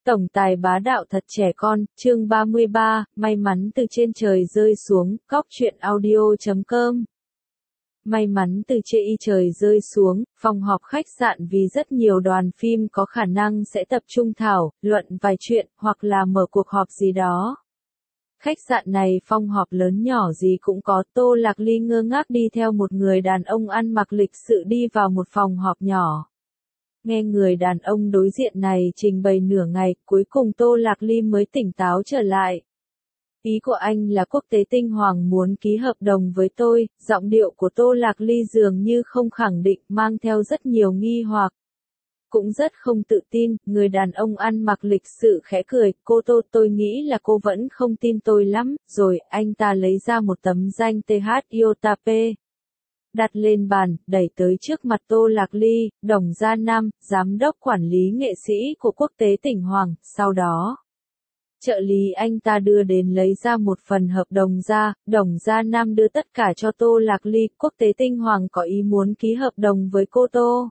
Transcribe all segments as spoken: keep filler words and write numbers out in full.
Tổng tài bá đạo thật trẻ con, chương ba mươi ba, may mắn từ trên trời rơi xuống, cóc truyện audio chấm com. May mắn từ trên trời rơi xuống, phòng họp khách sạn vì rất nhiều đoàn phim có khả năng sẽ tập trung thảo, luận vài chuyện, hoặc là mở cuộc họp gì đó. Khách sạn này phòng họp lớn nhỏ gì cũng có, Tô Lạc Ly ngơ ngác đi theo một người đàn ông ăn mặc lịch sự đi vào một phòng họp nhỏ. Nghe người đàn ông đối diện này trình bày nửa ngày, cuối cùng Tô Lạc Ly mới tỉnh táo trở lại. Ý của anh là Quốc tế Tinh Hoàng muốn ký hợp đồng với tôi, giọng điệu của Tô Lạc Ly dường như không khẳng định, mang theo rất nhiều nghi hoặc. Cũng rất không tự tin, người đàn ông ăn mặc lịch sự khẽ cười, cô Tô, tôi nghĩ là cô vẫn không tin tôi lắm, rồi anh ta lấy ra một tấm danh tê hát Iota P. Đặt lên bàn, đẩy tới trước mặt Tô Lạc Ly, Đồng Gia Nam, giám đốc quản lý nghệ sĩ của Quốc tế Tỉnh Hoàng, sau đó. Trợ lý anh ta đưa đến lấy ra một phần hợp đồng ra, Đồng Gia Nam đưa tất cả cho Tô Lạc Ly, Quốc tế Tinh Hoàng có ý muốn ký hợp đồng với cô Tô.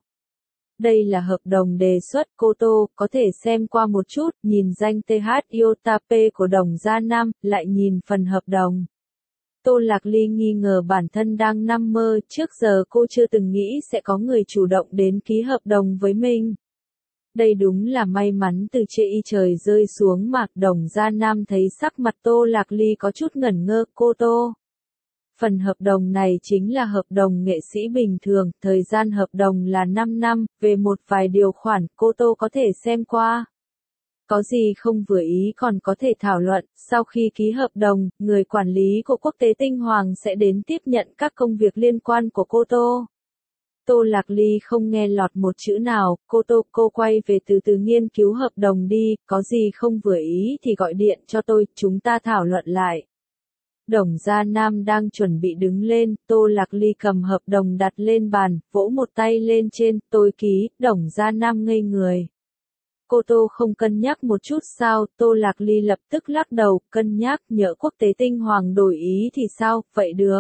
Đây là hợp đồng đề xuất, cô Tô có thể xem qua một chút, nhìn danh tê hát Iota P của Đồng Gia Nam, lại nhìn phần hợp đồng. Tô Lạc Ly nghi ngờ bản thân đang nằm mơ, trước giờ cô chưa từng nghĩ sẽ có người chủ động đến ký hợp đồng với mình. Đây đúng là may mắn từ trên trời rơi xuống mà. Đồng Gia Nam thấy sắc mặt Tô Lạc Ly có chút ngẩn ngơ, cô Tô. Phần hợp đồng này chính là hợp đồng nghệ sĩ bình thường, thời gian hợp đồng là năm năm, về một vài điều khoản cô Tô có thể xem qua. Có gì không vừa ý còn có thể thảo luận, sau khi ký hợp đồng, người quản lý của Quốc tế Tinh Hoàng sẽ đến tiếp nhận các công việc liên quan của cô Tô. Tô Lạc Ly không nghe lọt một chữ nào, cô Tô, cô quay về từ từ nghiên cứu hợp đồng đi, có gì không vừa ý thì gọi điện cho tôi, chúng ta thảo luận lại. Đồng Gia Nam đang chuẩn bị đứng lên, Tô Lạc Ly cầm hợp đồng đặt lên bàn, vỗ một tay lên trên, tôi ký, Đồng Gia Nam ngây người. Cô Tô không cân nhắc một chút sao, Tô Lạc Ly lập tức lắc đầu, cân nhắc, nhỡ Quốc tế Tinh Hoàng đổi ý thì sao, vậy được.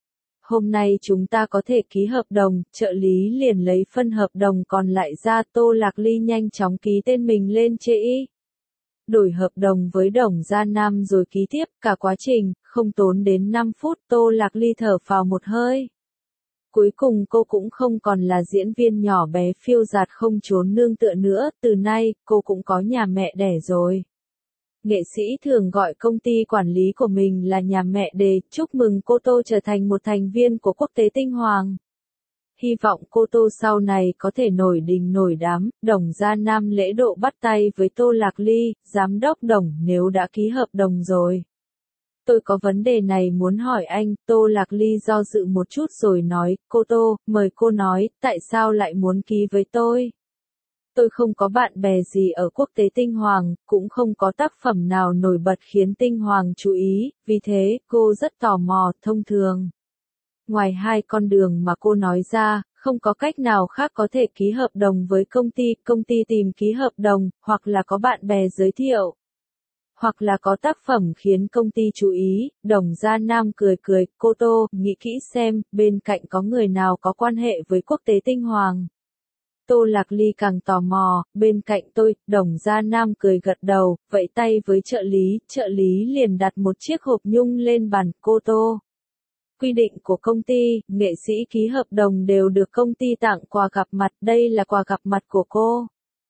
Hôm nay chúng ta có thể ký hợp đồng, trợ lý liền lấy phân hợp đồng còn lại ra, Tô Lạc Ly nhanh chóng ký tên mình lên chê y. Đổi hợp đồng với Đồng Gia Nam rồi ký tiếp, cả quá trình, không tốn đến năm phút, Tô Lạc Ly thở phào một hơi. Cuối cùng cô cũng không còn là diễn viên nhỏ bé phiêu dạt không trốn nương tựa nữa, từ nay, cô cũng có nhà mẹ đẻ rồi. Nghệ sĩ thường gọi công ty quản lý của mình là nhà mẹ đẻ, chúc mừng cô Tô trở thành một thành viên của Quốc tế Tinh Hoàng. Hy vọng cô Tô sau này có thể nổi đình nổi đám. Đồng Gia Nam lễ độ bắt tay với Tô Lạc Ly, giám đốc Đồng, nếu đã ký hợp đồng rồi. Tôi có vấn đề này muốn hỏi anh, Tô Lạc Ly do dự một chút rồi nói, cô Tô, mời cô nói, tại sao lại muốn ký với tôi? Tôi không có bạn bè gì ở Quốc tế Tinh Hoàng, cũng không có tác phẩm nào nổi bật khiến Tinh Hoàng chú ý, vì thế, cô rất tò mò, thông thường. Ngoài hai con đường mà cô nói ra, không có cách nào khác có thể ký hợp đồng với công ty, công ty tìm ký hợp đồng, hoặc là có bạn bè giới thiệu. Hoặc là có tác phẩm khiến công ty chú ý. Đồng Gia Nam cười cười, cô Tô, nghĩ kỹ xem, bên cạnh có người nào có quan hệ với Quốc tế Tinh Hoàng. Tô Lạc Ly càng tò mò, bên cạnh tôi, Đồng Gia Nam cười gật đầu, vẫy tay với trợ lý, trợ lý liền đặt một chiếc hộp nhung lên bàn, cô Tô. Quy định của công ty, nghệ sĩ ký hợp đồng đều được công ty tặng quà gặp mặt, đây là quà gặp mặt của cô.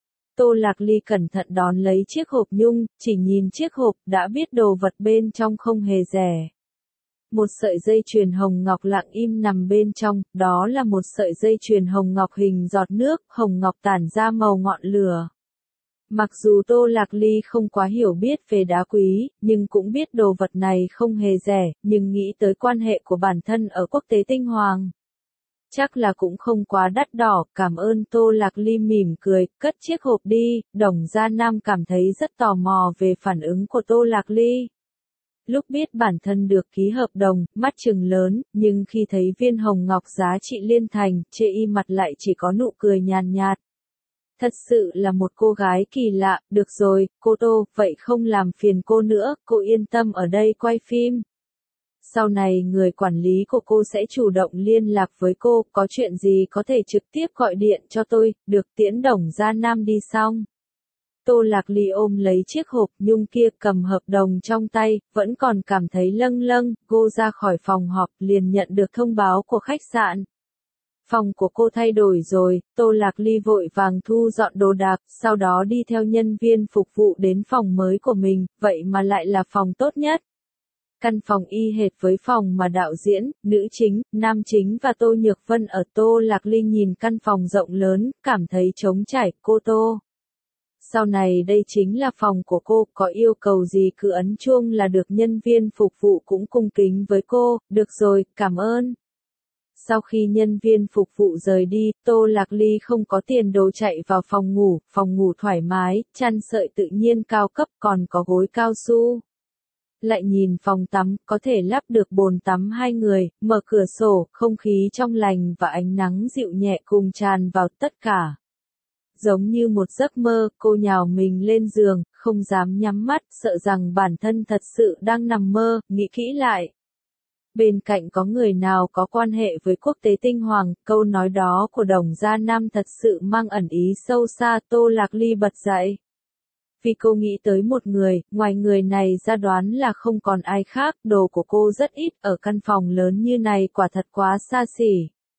Tô Lạc Ly cẩn thận đón lấy chiếc hộp nhung, chỉ nhìn chiếc hộp, đã biết đồ vật bên trong không hề rẻ. Một sợi dây chuyền hồng ngọc lặng im nằm bên trong, đó là một sợi dây chuyền hồng ngọc hình giọt nước, hồng ngọc tản ra màu ngọn lửa. Mặc dù Tô Lạc Ly không quá hiểu biết về đá quý, nhưng cũng biết đồ vật này không hề rẻ, nhưng nghĩ tới quan hệ của bản thân ở Quốc tế Tinh Hoàng. Chắc là cũng không quá đắt đỏ, cảm ơn. Tô Lạc Ly mỉm cười, cất chiếc hộp đi. Đồng Gia Nam cảm thấy rất tò mò về phản ứng của Tô Lạc Ly. Lúc biết bản thân được ký hợp đồng, mắt trừng lớn, nhưng khi thấy viên hồng ngọc giá trị liên thành, chê y mặt lại chỉ có nụ cười nhàn nhạt. Thật sự là một cô gái kỳ lạ, được rồi, cô Tô, vậy không làm phiền cô nữa, cô yên tâm ở đây quay phim. Sau này người quản lý của cô sẽ chủ động liên lạc với cô, có chuyện gì có thể trực tiếp gọi điện cho tôi, được. Tiễn Đồng Gia Nam đi xong. Tô Lạc Ly ôm lấy chiếc hộp nhung kia, cầm hợp đồng trong tay, vẫn còn cảm thấy lâng lâng, cô ra khỏi phòng họp liền nhận được thông báo của khách sạn. Phòng của cô thay đổi rồi, Tô Lạc Ly vội vàng thu dọn đồ đạc, sau đó đi theo nhân viên phục vụ đến phòng mới của mình, vậy mà lại là phòng tốt nhất. Căn phòng y hệt với phòng mà đạo diễn, nữ chính, nam chính và Tô Nhược Vân ở. Tô Lạc Ly nhìn căn phòng rộng lớn, cảm thấy trống trải. Cô Tô, sau này đây chính là phòng của cô, có yêu cầu gì cứ ấn chuông là được. Nhân viên phục vụ cũng cung kính với cô, được rồi, cảm ơn. Sau khi nhân viên phục vụ rời đi, Tô Lạc Ly không có tiền đồ chạy vào phòng ngủ, phòng ngủ thoải mái, chăn sợi tự nhiên cao cấp, còn có gối cao su. Lại nhìn phòng tắm, có thể lắp được bồn tắm hai người, mở cửa sổ, không khí trong lành và ánh nắng dịu nhẹ cùng tràn vào tất cả. Giống như một giấc mơ, cô nhào mình lên giường, không dám nhắm mắt, sợ rằng bản thân thật sự đang nằm mơ. Nghĩ kỹ lại, bên cạnh có người nào có quan hệ với quốc tế tinh hoàng, câu nói đó của Đồng Gia Nam thật sự mang ẩn ý sâu xa. Tô Lạc Ly bật dậy. Vì cô nghĩ tới một người, ngoài người này ra đoán là không còn ai khác. Đồ của cô rất ít, ở căn phòng lớn như này quả thật quá xa xỉ.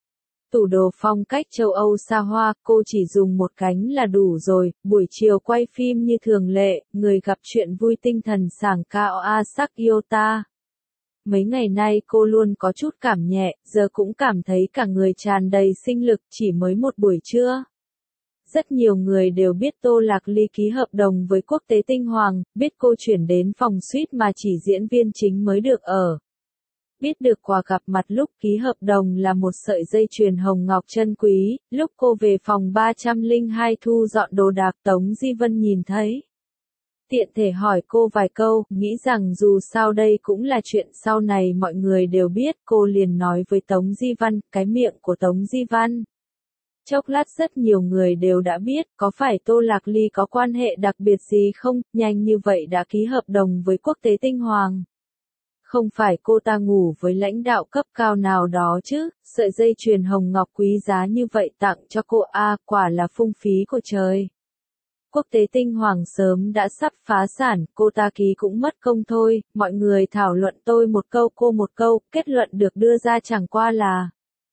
Tủ đồ phong cách châu Âu xa hoa, cô chỉ dùng một cánh là đủ rồi. Buổi chiều quay phim như thường lệ, người gặp chuyện vui tinh thần sảng cao a sắc Yota. Mấy ngày nay cô luôn có chút cảm nhẹ, giờ cũng cảm thấy cả người tràn đầy sinh lực, chỉ mới một buổi trưa. Rất nhiều người đều biết Tô Lạc Ly ký hợp đồng với quốc tế tinh hoàng, biết cô chuyển đến phòng suite mà chỉ diễn viên chính mới được ở. Biết được quà gặp mặt lúc ký hợp đồng là một sợi dây chuyền hồng ngọc chân quý, lúc cô về phòng ba trăm lẻ hai thu dọn đồ đạc Tống Di Vân nhìn thấy. Tiện thể hỏi cô vài câu, nghĩ rằng dù sao đây cũng là chuyện sau này mọi người đều biết, cô liền nói với Tống Di Văn, cái miệng của Tống Di Văn. Chốc lát rất nhiều người đều đã biết, có phải Tô Lạc Ly có quan hệ đặc biệt gì không, nhanh như vậy đã ký hợp đồng với quốc tế tinh hoàng. Không phải cô ta ngủ với lãnh đạo cấp cao nào đó chứ, sợi dây chuyền hồng ngọc quý giá như vậy tặng cho cô a, quả là phung phí của trời. Quốc tế tinh hoàng sớm đã sắp phá sản, cô ta ký cũng mất công thôi, mọi người thảo luận tôi một câu cô một câu, kết luận được đưa ra chẳng qua là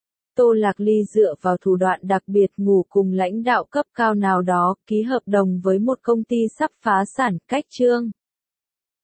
Tô Lạc Ly dựa vào thủ đoạn đặc biệt ngủ cùng lãnh đạo cấp cao nào đó, ký hợp đồng với một công ty sắp phá sản, cách chương.